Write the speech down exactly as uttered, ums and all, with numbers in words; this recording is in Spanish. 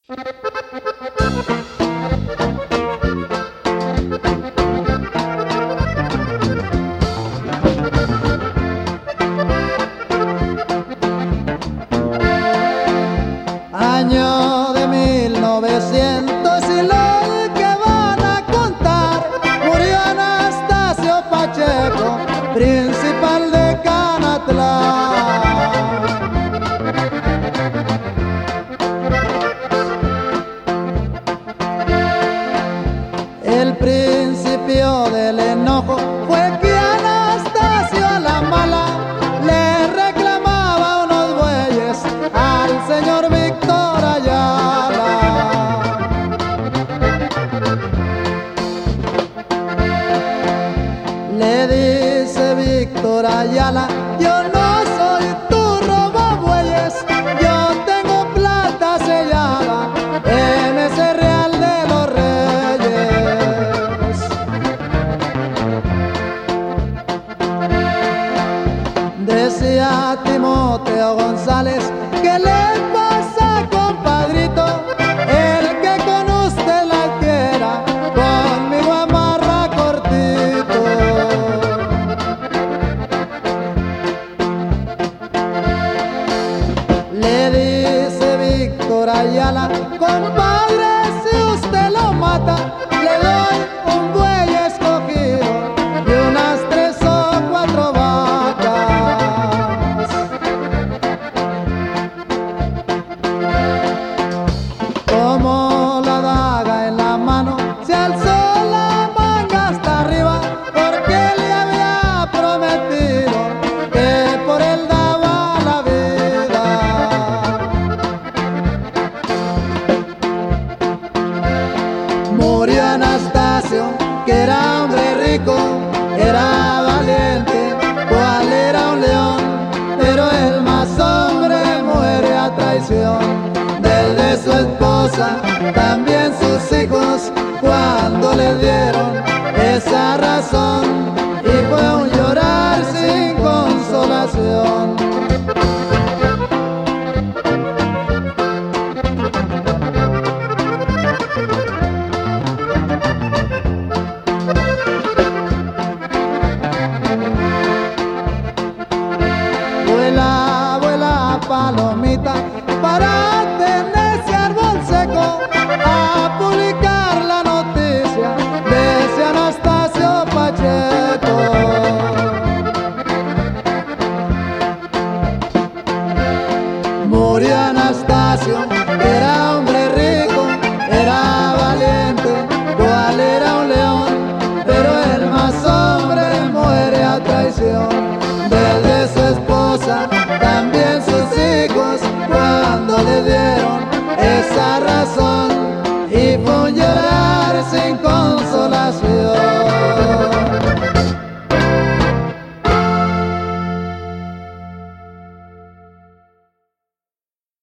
Año de mil novecientos y lo que van a contar, murió Anastasio Pacheco, principal de Canatlán. El principio del enojo fue que Anastasio a la mala le reclamaba unos bueyes al señor Víctor Ayala. Le dice Víctor Ayala: yo no soy tu robabueyes, yo tengo plata sellada en ese Real de los Reyes. Decía Timoteo González: ¿qué le pasa, compadrito? El que con usted la quiera, conmigo amarra cortito. Le dice Víctor Ayala: compadre, si usted lo mata, le doy un buey escogido y unas tres o cuatro vacas. Como la daga en la mano, se alzó la manga hasta arriba, porque le había prometido que por él daba la vida. Murió Anastasio, que era hombre rico, era valiente, cual era un león, pero el más hombre muere a traición del de su esposa, también sus hijos, cuando le dieron esa razón.